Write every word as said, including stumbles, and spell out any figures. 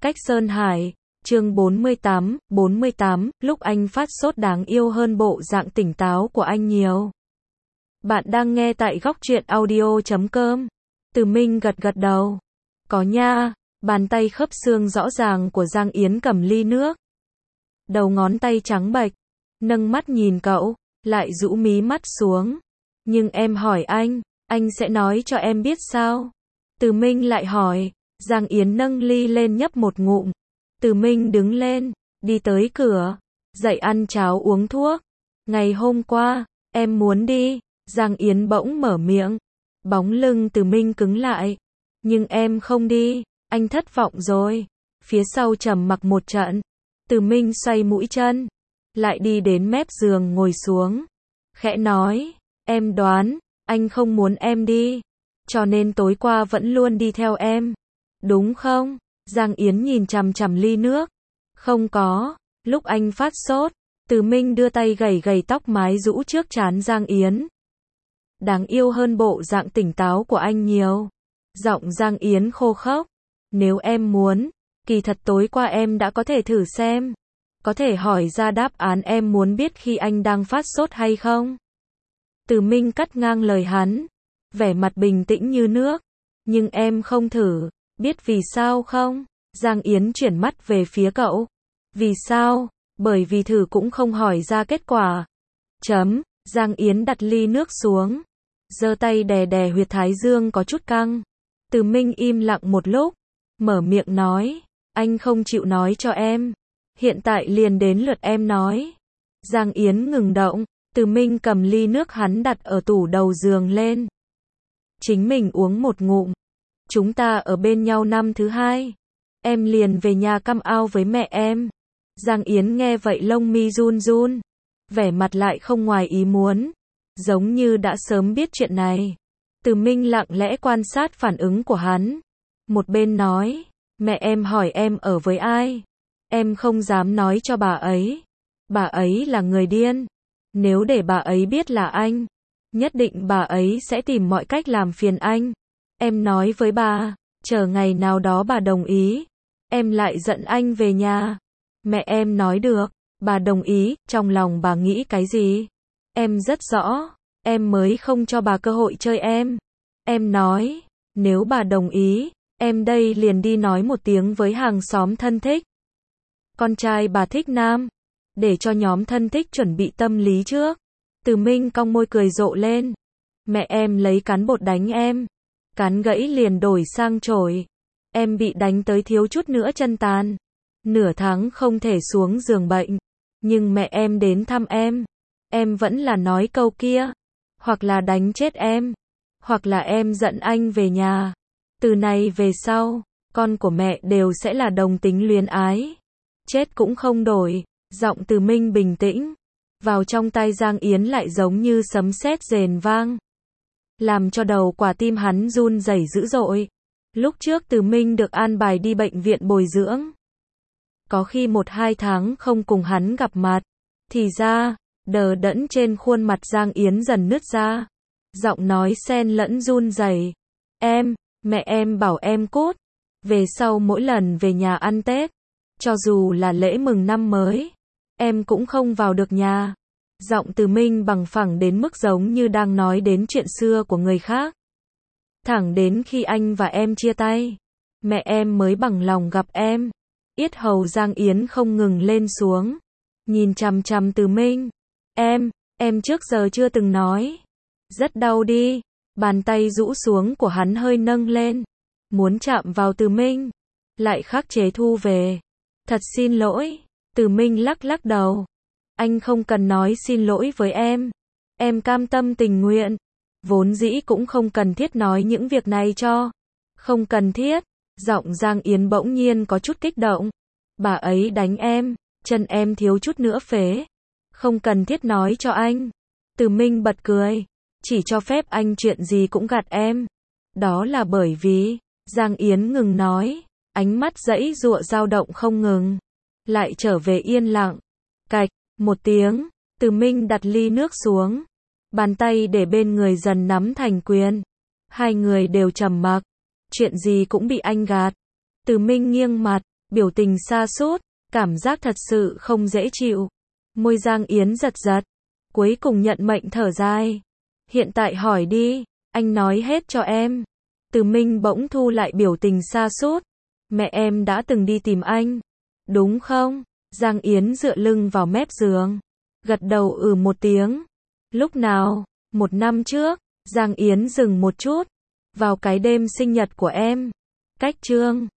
Cách Sơn Hải, chương bốn mươi tám, bốn mươi tám, lúc anh phát sốt đáng yêu hơn bộ dạng tỉnh táo của anh nhiều. Bạn đang nghe tại góc truyện audio chấm com. Từ Minh gật gật đầu. Có nha, bàn tay khớp xương rõ ràng của Giang Yến cầm ly nước. Đầu ngón tay trắng bệch, nâng mắt nhìn cậu, lại rũ mí mắt xuống. Nhưng em hỏi anh, anh sẽ nói cho em biết sao? Từ Minh lại hỏi. Giang Yến nâng ly lên nhấp một ngụm. Từ Minh đứng lên, đi tới cửa, dậy ăn cháo uống thuốc. Ngày hôm qua, em muốn đi. Giang Yến bỗng mở miệng. Bóng lưng Từ Minh cứng lại. Nhưng em không đi, anh thất vọng rồi. Phía sau trầm mặc một trận. Từ Minh xoay mũi chân, lại đi đến mép giường ngồi xuống. Khẽ nói, em đoán, anh không muốn em đi. Cho nên tối qua vẫn luôn đi theo em. Đúng không? Giang Yến nhìn chằm chằm ly nước. Không có, lúc anh phát sốt, Từ Minh đưa tay gẩy gẩy tóc mái rũ trước trán Giang Yến. Đáng yêu hơn bộ dạng tỉnh táo của anh nhiều. Giọng Giang Yến khô khốc. Nếu em muốn, kỳ thật tối qua em đã có thể thử xem. Có thể hỏi ra đáp án em muốn biết khi anh đang phát sốt hay không? Từ Minh cắt ngang lời hắn, vẻ mặt bình tĩnh như nước. Nhưng em không thử, biết vì sao không? Giang Yến chuyển mắt về phía cậu. Vì sao? Bởi vì thử cũng không hỏi ra kết quả. Chấm, Giang Yến đặt ly nước xuống, giơ tay đè đè huyệt thái dương có chút căng. Từ Minh im lặng một lúc, mở miệng nói, anh không chịu nói cho em. Hiện tại liền đến lượt em nói. Giang Yến ngừng động, Từ Minh cầm ly nước hắn đặt ở tủ đầu giường lên. Chính mình uống một ngụm. Chúng ta ở bên nhau năm thứ hai. Em liền về nhà căm ao với mẹ em. Giang Yến nghe vậy lông mi run run. Vẻ mặt lại không ngoài ý muốn. Giống như đã sớm biết chuyện này. Từ Minh lặng lẽ quan sát phản ứng của hắn. Một bên nói, mẹ em hỏi em ở với ai. Em không dám nói cho bà ấy. Bà ấy là người điên. Nếu để bà ấy biết là anh, nhất định bà ấy sẽ tìm mọi cách làm phiền anh. Em nói với bà, chờ ngày nào đó bà đồng ý, em lại dẫn anh về nhà. Mẹ em nói được, bà đồng ý, trong lòng bà nghĩ cái gì? Em rất rõ, em mới không cho bà cơ hội chơi em. Em nói, nếu bà đồng ý, em đây liền đi nói một tiếng với hàng xóm thân thích. Con trai bà thích nam, để cho nhóm thân thích chuẩn bị tâm lý trước. Từ Minh cong môi cười rộ lên. Mẹ em lấy cán bột đánh em. Cán gãy liền đổi sang chổi. Em bị đánh tới thiếu chút nữa chân tàn. Nửa tháng không thể xuống giường bệnh. Nhưng mẹ em đến thăm em. Em vẫn là nói câu kia. Hoặc là đánh chết em. Hoặc là em dẫn anh về nhà. Từ này về sau, con của mẹ đều sẽ là đồng tính luyến ái. Chết cũng không đổi. Giọng Từ Minh bình tĩnh. Vào trong tai Giang Yến lại giống như sấm sét rền vang. Làm cho đầu quả tim hắn run rẩy dữ dội. Lúc trước Từ Minh được an bài đi bệnh viện bồi dưỡng. Có khi một hai tháng không cùng hắn gặp mặt. Thì ra, đờ đẫn trên khuôn mặt Giang Yến dần nứt ra. Giọng nói xen lẫn run rẩy. Em, mẹ em bảo em cút. Về sau mỗi lần về nhà ăn Tết, cho dù là lễ mừng năm mới, em cũng không vào được nhà. Giọng Từ Minh bằng phẳng đến mức giống như đang nói đến chuyện xưa của người khác. Thẳng đến khi anh và em chia tay, mẹ em mới bằng lòng gặp em. Yết hầu Giang Yến không ngừng lên xuống. Nhìn chằm chằm Từ Minh. Em, em trước giờ chưa từng nói. Rất đau đi. Bàn tay rũ xuống của hắn hơi nâng lên. Muốn chạm vào Từ Minh. Lại khắc chế thu về. Thật xin lỗi. Từ Minh lắc lắc đầu. Anh không cần nói xin lỗi với em. Em cam tâm tình nguyện. Vốn dĩ cũng không cần thiết nói những việc này cho. Không cần thiết. Giọng Giang Yến bỗng nhiên có chút kích động. Bà ấy đánh em, chân em thiếu chút nữa phế. Không cần thiết nói cho anh. Từ Minh bật cười. Chỉ cho phép anh chuyện gì cũng gạt em. Đó là bởi vì, Giang Yến ngừng nói. Ánh mắt giãy giụa dao động không ngừng. Lại trở về yên lặng. Cạch, một tiếng, Từ Minh đặt ly nước xuống. Bàn tay để bên người dần nắm thành quyền. Hai người đều trầm mặc. Chuyện gì cũng bị anh gạt. Từ Minh nghiêng mặt, biểu tình sa sút, cảm giác thật sự không dễ chịu. Môi Giang Yến giật giật, cuối cùng nhận mệnh thở dài. Hiện tại hỏi đi, anh nói hết cho em. Từ Minh bỗng thu lại biểu tình sa sút. Mẹ em đã từng đi tìm anh, đúng không? Giang Yến dựa lưng vào mép giường, gật đầu ừ một tiếng. Lúc nào? Một năm trước. Giang Yến dừng một chút. Vào cái đêm sinh nhật của em. Cách Trương